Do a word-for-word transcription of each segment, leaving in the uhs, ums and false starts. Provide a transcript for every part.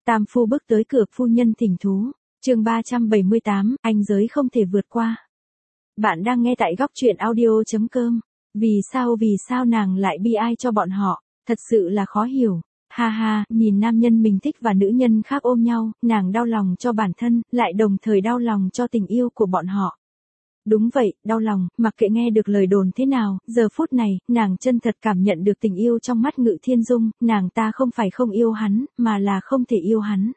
Tam phu bước tới cửa, phu nhân thỉnh thú. Chương ba trăm bảy mươi tám, anh giới không thể vượt qua. Bạn đang nghe tại góc truyện audio chấm com. Vì sao vì sao nàng lại bi ai cho bọn họ, thật sự là khó hiểu. Ha ha, nhìn nam nhân mình thích và nữ nhân khác ôm nhau, nàng đau lòng cho bản thân, lại đồng thời đau lòng cho tình yêu của bọn họ. Đúng vậy, đau lòng, mặc kệ nghe được lời đồn thế nào, giờ phút này, nàng chân thật cảm nhận được tình yêu trong mắt Ngự Thiên Dung, nàng ta không phải không yêu hắn, mà là không thể yêu hắn.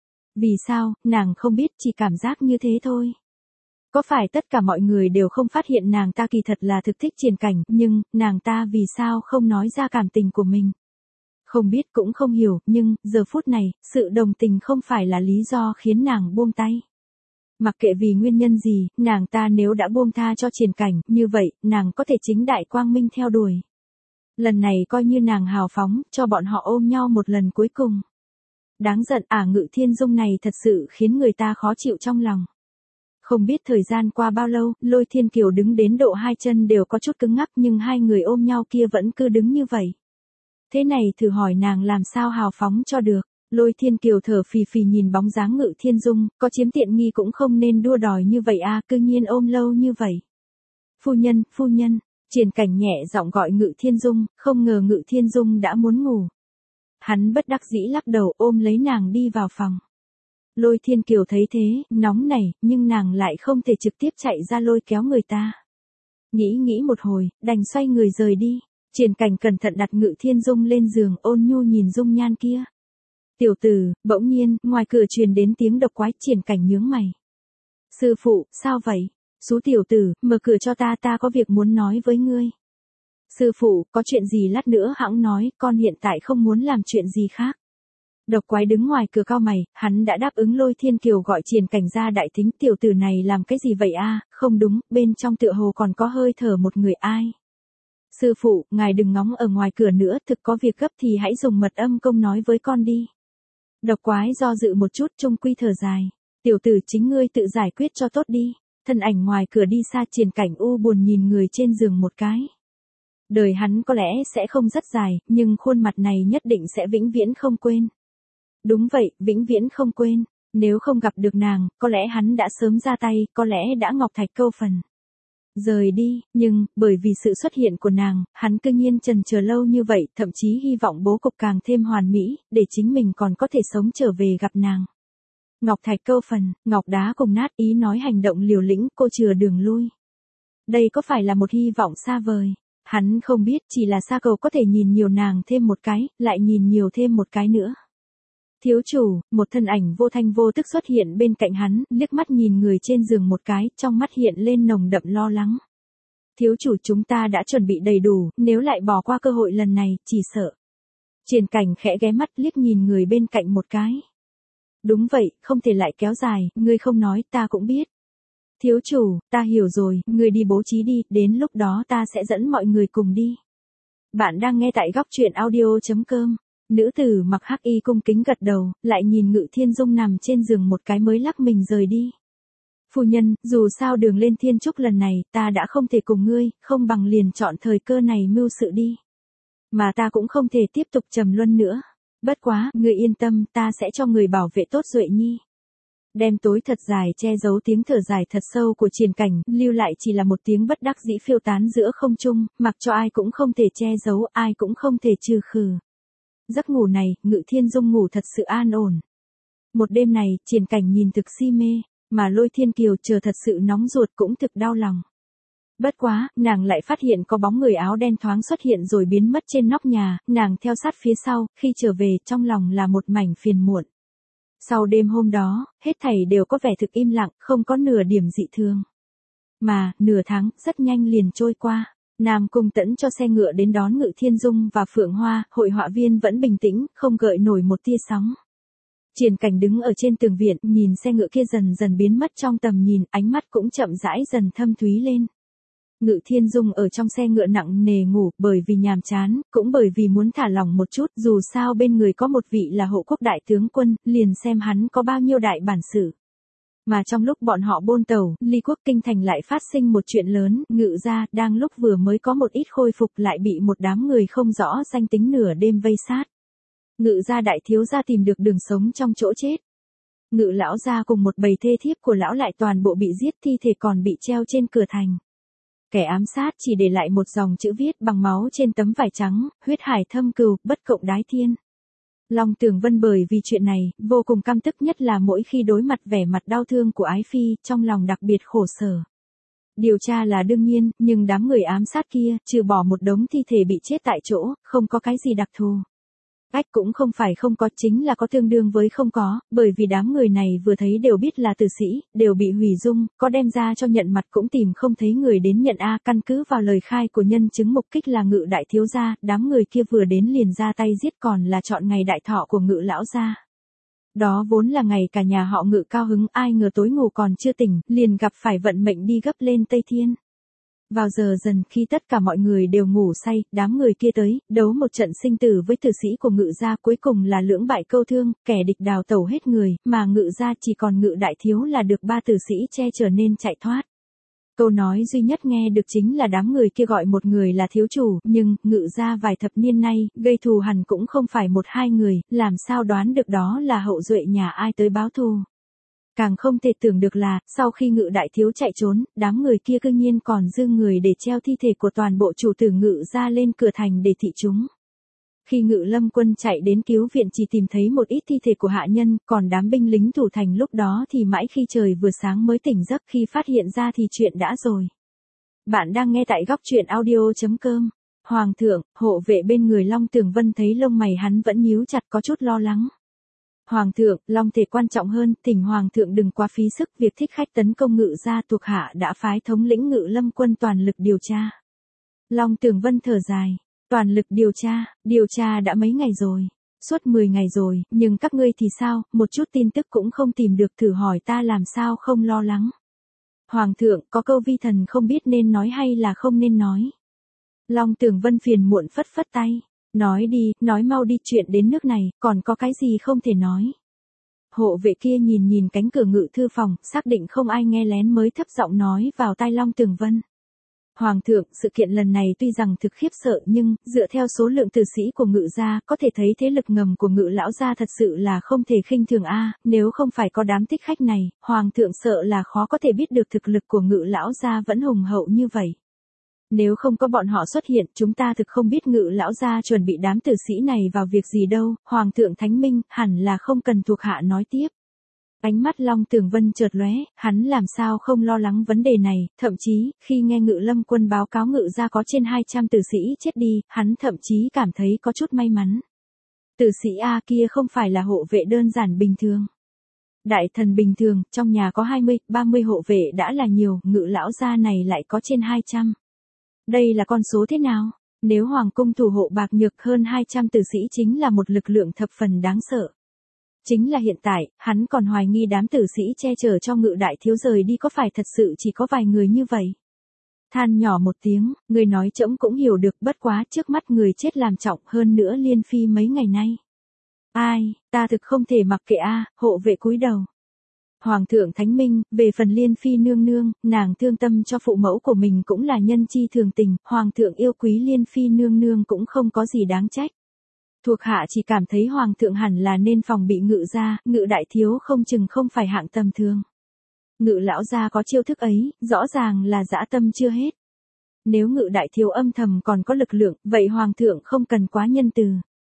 Vì sao, nàng không biết, chỉ cảm giác như thế thôi. Có phải tất cả mọi người đều không phát hiện nàng ta kỳ thật là thực thích Triển Cảnh, nhưng, nàng ta vì sao không nói ra cảm tình của mình? Không biết cũng không hiểu, nhưng, giờ phút này, sự đồng tình không phải là lý do khiến nàng buông tay. Mặc kệ vì nguyên nhân gì, nàng ta nếu đã buông tha cho Triển Cảnh, như vậy, nàng có thể chính đại quang minh theo đuổi. Lần này coi như nàng hào phóng, cho bọn họ ôm nhau một lần cuối cùng. Đáng giận, ả Ngự Thiên Dung này thật sự khiến người ta khó chịu trong lòng. Không biết thời gian qua bao lâu, Lôi Thiên Kiều đứng đến độ hai chân đều có chút cứng ngắc nhưng hai người ôm nhau kia vẫn cứ đứng như vậy. Thế này thử hỏi nàng làm sao hào phóng cho được. Lôi Thiên Kiều thở phì phì nhìn bóng dáng Ngự Thiên Dung, có chiếm tiện nghi cũng không nên đua đòi như vậy à, cư nhiên ôm lâu như vậy. Phu nhân, phu nhân, Triển Cảnh nhẹ giọng gọi Ngự Thiên Dung, không ngờ Ngự Thiên Dung đã muốn ngủ. Hắn bất đắc dĩ lắc đầu ôm lấy nàng đi vào phòng. Lôi Thiên Kiều thấy thế, nóng nảy, nhưng nàng lại không thể trực tiếp chạy ra lôi kéo người ta. Nghĩ nghĩ một hồi, đành xoay người rời đi. Triển Cảnh cẩn thận đặt Ngự Thiên Dung lên giường, ôn nhu nhìn dung nhan kia. Tiểu tử, bỗng nhiên, ngoài cửa truyền đến tiếng độc quái. Triển Cảnh nhướng mày. Sư phụ, sao vậy? Sú tiểu tử, mở cửa cho ta, ta có việc muốn nói với ngươi. Sư phụ, có chuyện gì lát nữa hẵng nói, con hiện tại không muốn làm chuyện gì khác. Độc quái đứng ngoài cửa cau mày, hắn đã đáp ứng Lôi Thiên Kiều gọi Triển Cảnh ra đại thính. Tiểu tử này làm cái gì vậy a? Không đúng, bên trong tựa hồ còn có hơi thở một người ai. Sư phụ, ngài đừng ngóng ở ngoài cửa nữa, thực có việc gấp thì hãy dùng mật âm công nói với con đi. Độc quái do dự một chút, trung quy thở dài. Tiểu tử, chính ngươi tự giải quyết cho tốt đi. Thân ảnh ngoài cửa đi xa. Triển Cảnh u buồn nhìn người trên giường một cái. Đời hắn có lẽ sẽ không rất dài, nhưng khuôn mặt này nhất định sẽ vĩnh viễn không quên. Đúng vậy, vĩnh viễn không quên. Nếu không gặp được nàng, có lẽ hắn đã sớm ra tay, có lẽ đã ngọc thạch câu phần. Rời đi, nhưng, bởi vì sự xuất hiện của nàng, hắn cư nhiên chần chờ lâu như vậy, thậm chí hy vọng bố cục càng thêm hoàn mỹ, để chính mình còn có thể sống trở về gặp nàng. Ngọc thạch câu phần, ngọc đá cùng nát, ý nói hành động liều lĩnh, cô chừa đường lui. Đây có phải là một hy vọng xa vời? Hắn không biết, chỉ là xa cầu có thể nhìn nhiều nàng thêm một cái, lại nhìn nhiều thêm một cái nữa. Thiếu chủ, một thân ảnh vô thanh vô tức xuất hiện bên cạnh hắn, liếc mắt nhìn người trên giường một cái, trong mắt hiện lên nồng đậm lo lắng. Thiếu chủ, chúng ta đã chuẩn bị đầy đủ, nếu lại bỏ qua cơ hội lần này, chỉ sợ. Triển Cảnh khẽ ghé mắt liếc nhìn người bên cạnh một cái. Đúng vậy, không thể lại kéo dài, ngươi không nói, ta cũng biết. Thiếu chủ, ta hiểu rồi, ngươi đi bố trí đi, đến lúc đó ta sẽ dẫn mọi người cùng đi. Bạn đang nghe tại góc truyện audio chấm com. Nữ tử mặc hắc y cung kính gật đầu, lại nhìn Ngự Thiên Dung nằm trên giường một cái mới lắc mình rời đi. Phu nhân, dù sao đường lên thiên trúc lần này, ta đã không thể cùng ngươi, không bằng liền chọn thời cơ này mưu sự đi. Mà ta cũng không thể tiếp tục trầm luân nữa. Bất quá, ngươi yên tâm, ta sẽ cho người bảo vệ tốt Duệ Nhi. Đêm tối thật dài che giấu tiếng thở dài thật sâu của Triển Cảnh, lưu lại chỉ là một tiếng bất đắc dĩ phiêu tán giữa không trung, mặc cho ai cũng không thể che giấu, ai cũng không thể trừ khử. Giấc ngủ này, Ngự Thiên Dung ngủ thật sự an ổn. Một đêm này, Triển Cảnh nhìn thực si mê, mà Lôi Thiên Kiều chờ thật sự nóng ruột cũng thực đau lòng. Bất quá, nàng lại phát hiện có bóng người áo đen thoáng xuất hiện rồi biến mất trên nóc nhà, nàng theo sát phía sau, khi trở về trong lòng là một mảnh phiền muộn. Sau đêm hôm đó, hết thảy đều có vẻ thực im lặng, không có nửa điểm dị thường. Mà, nửa tháng, rất nhanh liền trôi qua. Nam Cung Tẫn cho xe ngựa đến đón Ngự Thiên Dung và Phượng Hoa, hội họa viên vẫn bình tĩnh, không gợi nổi một tia sóng. Triển Cảnh đứng ở trên tường viện, nhìn xe ngựa kia dần dần biến mất trong tầm nhìn, ánh mắt cũng chậm rãi dần thâm thúy lên. Ngự Thiên Dung ở trong xe ngựa nặng nề ngủ, bởi vì nhàm chán, cũng bởi vì muốn thả lỏng một chút, dù sao bên người có một vị là hộ quốc đại tướng quân, liền xem hắn có bao nhiêu đại bản sự. Mà trong lúc bọn họ bôn tàu, Ly Quốc Kinh Thành lại phát sinh một chuyện lớn, Ngự gia, đang lúc vừa mới có một ít khôi phục lại bị một đám người không rõ danh tính nửa đêm vây sát. Ngự gia đại thiếu gia tìm được đường sống trong chỗ chết. Ngự lão gia cùng một bầy thê thiếp của lão lại toàn bộ bị giết, thi thể còn bị treo trên cửa thành. Kẻ ám sát chỉ để lại một dòng chữ viết bằng máu trên tấm vải trắng, huyết hải thâm cừu, bất cộng đái thiên. Long Tường Vân bởi vì chuyện này, vô cùng căm tức, nhất là mỗi khi đối mặt vẻ mặt đau thương của ái phi, trong lòng đặc biệt khổ sở. Điều tra là đương nhiên, nhưng đám người ám sát kia, trừ bỏ một đống thi thể bị chết tại chỗ, không có cái gì đặc thù. Ách cũng không phải không có, chính là có tương đương với không có, bởi vì đám người này vừa thấy đều biết là tử sĩ, đều bị hủy dung, có đem ra cho nhận mặt cũng tìm không thấy người đến nhận a. Căn cứ vào lời khai của nhân chứng mục kích là Ngự đại thiếu gia, đám người kia vừa đến liền ra tay giết, còn là chọn ngày đại thọ của Ngự lão gia. Đó vốn là ngày cả nhà họ Ngự cao hứng, ai ngờ tối ngủ còn chưa tỉnh, liền gặp phải vận mệnh đi gấp lên Tây Thiên. Vào giờ dần khi tất cả mọi người đều ngủ say, đám người kia tới, đấu một trận sinh tử với tử sĩ của Ngự gia, cuối cùng là lưỡng bại câu thương, kẻ địch đào tẩu hết người, mà Ngự gia chỉ còn Ngự đại thiếu là được ba tử sĩ che chở nên chạy thoát. Câu nói duy nhất nghe được chính là đám người kia gọi một người là thiếu chủ, nhưng, Ngự gia vài thập niên nay, gây thù hằn cũng không phải một hai người, làm sao đoán được đó là hậu duệ nhà ai tới báo thù. Càng không thể tưởng được là, sau khi Ngự đại thiếu chạy trốn, đám người kia cư nhiên còn dư người để treo thi thể của toàn bộ chủ tử Ngự gia lên cửa thành để thị chúng. Khi Ngự Lâm quân chạy đến cứu viện chỉ tìm thấy một ít thi thể của hạ nhân, còn đám binh lính thủ thành lúc đó thì mãi khi trời vừa sáng mới tỉnh giấc, khi phát hiện ra thì chuyện đã rồi. Bạn đang nghe tại góc truyện audio chấm com. Hoàng thượng, hộ vệ bên người Long Tường Vân thấy lông mày hắn vẫn nhíu chặt, có chút lo lắng. Hoàng thượng, long thể quan trọng hơn, thỉnh Hoàng thượng đừng quá phí sức, việc thích khách tấn công Ngự gia thuộc hạ đã phái thống lĩnh Ngự Lâm quân toàn lực điều tra. Long Tường Vân thở dài, toàn lực điều tra, điều tra đã mấy ngày rồi, suốt mười ngày rồi, nhưng các ngươi thì sao, một chút tin tức cũng không tìm được, thử hỏi ta làm sao không lo lắng. Hoàng thượng, có câu vi thần không biết nên nói hay là không nên nói. Long Tường Vân phiền muộn phất phất tay. Nói đi, nói mau đi, chuyện đến nước này, còn có cái gì không thể nói. Hộ vệ kia nhìn nhìn cánh cửa ngự thư phòng, xác định không ai nghe lén mới thấp giọng nói vào tai Long Tường Vân. Hoàng thượng, sự kiện lần này tuy rằng thực khiếp sợ nhưng, dựa theo số lượng tử sĩ của Ngự gia, có thể thấy thế lực ngầm của Ngự lão gia thật sự là không thể khinh thường a. Nếu không phải có đám thích khách này, Hoàng thượng sợ là khó có thể biết được thực lực của Ngự lão gia vẫn hùng hậu như vậy. Nếu không có bọn họ xuất hiện, chúng ta thực không biết Ngự lão gia chuẩn bị đám tử sĩ này vào việc gì đâu. Hoàng thượng thánh minh, hẳn là không cần thuộc hạ nói tiếp. Ánh mắt Long Tường Vân chợt lóe, hắn làm sao không lo lắng vấn đề này, thậm chí, khi nghe Ngự Lâm quân báo cáo Ngự gia có trên hai trăm tử sĩ chết đi, hắn thậm chí cảm thấy có chút may mắn. Tử sĩ A kia không phải là hộ vệ đơn giản bình thường. Đại thần bình thường, trong nhà có hai mươi, ba mươi hộ vệ đã là nhiều, Ngự lão gia này lại có trên hai trăm. Đây là con số thế nào? Nếu Hoàng cung thủ hộ bạc nhược hơn hai trăm tử sĩ chính là một lực lượng thập phần đáng sợ. Chính là hiện tại, hắn còn hoài nghi đám tử sĩ che chở cho Ngự đại thiếu rời đi có phải thật sự chỉ có vài người như vậy. Than nhỏ một tiếng, người nói trẫm cũng hiểu được, bất quá trước mắt người chết làm trọng, hơn nữa liên phi mấy ngày nay. Ai, ta thực không thể mặc kệ a. Hộ vệ cúi đầu. Hoàng thượng thánh minh, về phần liên phi nương nương, nàng thương tâm cho phụ mẫu của mình cũng là nhân chi thường tình, Hoàng thượng yêu quý liên phi nương nương cũng không có gì đáng trách. Thuộc hạ chỉ cảm thấy Hoàng thượng hẳn là nên phòng bị Ngự gia, Ngự đại thiếu không chừng không phải hạng tầm thường. Ngự lão gia có chiêu thức ấy, rõ ràng là dã tâm chưa hết. Nếu Ngự đại thiếu âm thầm còn có lực lượng, vậy Hoàng thượng không cần quá nhân từ.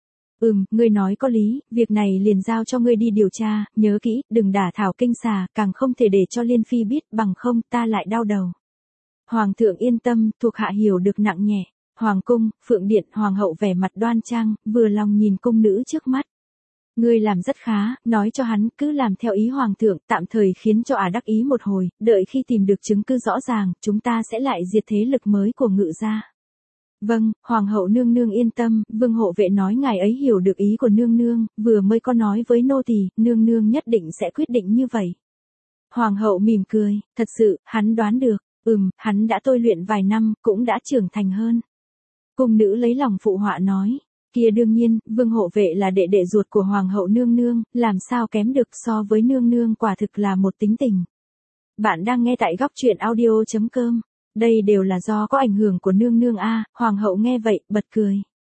Ừm, ngươi nói có lý, việc này liền giao cho ngươi đi điều tra, nhớ kỹ, đừng đả thảo kinh xà, càng không thể để cho Liên Phi biết, bằng không ta lại đau đầu. Hoàng thượng yên tâm, thuộc hạ hiểu được nặng nhẹ. Hoàng cung, Phượng Điện, Hoàng hậu vẻ mặt đoan trang, vừa lòng nhìn cung nữ trước mắt. Ngươi làm rất khá, nói cho hắn, cứ làm theo ý Hoàng thượng, tạm thời khiến cho ả đắc ý một hồi, đợi khi tìm được chứng cứ rõ ràng, chúng ta sẽ lại diệt thế lực mới của Ngự gia. Vâng, Hoàng hậu nương nương yên tâm, Vương hộ vệ nói ngài ấy hiểu được ý của nương nương, vừa mới có nói với nô tỳ, nương nương nhất định sẽ quyết định như vậy. Hoàng hậu mỉm cười, thật sự, hắn đoán được, ừm, hắn đã tôi luyện vài năm, cũng đã trưởng thành hơn. Cung nữ lấy lòng phụ họa nói, kia đương nhiên, Vương hộ vệ là đệ đệ ruột của Hoàng hậu nương nương, làm sao kém được, so với nương nương quả thực là một tính tình. Bạn đang nghe tại góc truyện audio chấm com. Đây đều là do có ảnh hưởng của nương nương a. Hoàng hậu nghe vậy, bật cười.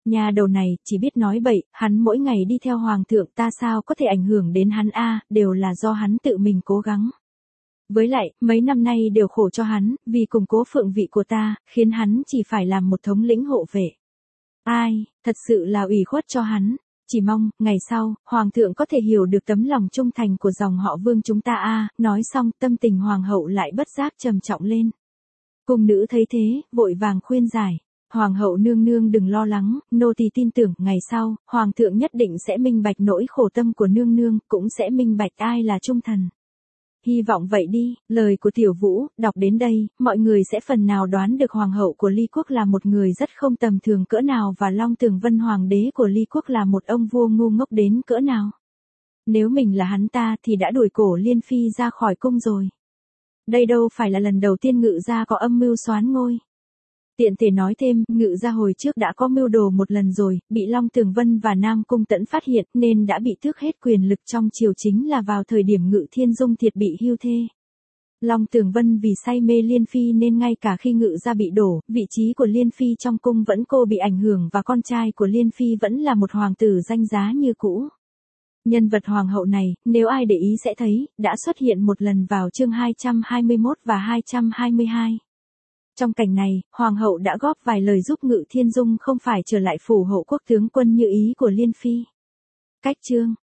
Nhà đầu này, chỉ biết nói bậy, hắn mỗi ngày đi theo hoàng thượng ta sao có thể ảnh hưởng đến hắn a, đều là do hắn tự mình cố gắng. Với lại, mấy năm nay đều khổ cho hắn, vì củng cố phượng vị của ta, khiến hắn chỉ phải làm một thống lĩnh hộ vệ. Ai, thật sự là ủy khuất cho hắn. Chỉ mong, ngày sau, hoàng thượng có thể hiểu được tấm lòng trung thành của dòng họ Vương chúng ta a. Nói xong, tâm tình hoàng hậu lại bất giác trầm trọng lên. Cung nữ thấy thế, vội vàng khuyên giải. Hoàng hậu nương nương đừng lo lắng, nô tỳ tin tưởng, ngày sau, hoàng thượng nhất định sẽ minh bạch nỗi khổ tâm của nương nương, cũng sẽ minh bạch ai là trung thần. Hy vọng vậy đi, lời của Tiểu Vũ, đọc đến đây, mọi người sẽ phần nào đoán được hoàng hậu của Ly Quốc là một người rất không tầm thường cỡ nào và Long Tường Vân hoàng đế của Ly Quốc là một ông vua ngu ngốc đến cỡ nào. Nếu mình là hắn ta thì đã đuổi cổ Liên Phi ra khỏi cung rồi. Đây đâu phải là lần đầu tiên Ngự gia có âm mưu soán ngôi. Tiện thể nói thêm, Ngự gia hồi trước đã có mưu đồ một lần rồi, bị Long Tường Vân và Nam Cung Tẫn phát hiện nên đã bị tước hết quyền lực trong triều, chính là vào thời điểm Ngự Thiên Dung Thiệt bị hưu thê. Long Tường Vân vì say mê Liên Phi nên ngay cả khi Ngự gia bị đổ, vị trí của Liên Phi trong cung vẫn cô bị ảnh hưởng và con trai của Liên Phi vẫn là một hoàng tử danh giá như cũ. Nhân vật hoàng hậu này, nếu ai để ý sẽ thấy, đã xuất hiện một lần vào chương hai trăm hai mươi mốt và hai trăm hai mươi hai. Trong cảnh này, hoàng hậu đã góp vài lời giúp Ngự Thiên Dung không phải trở lại phủ hộ quốc tướng quân như ý của Liên Phi. Cách chương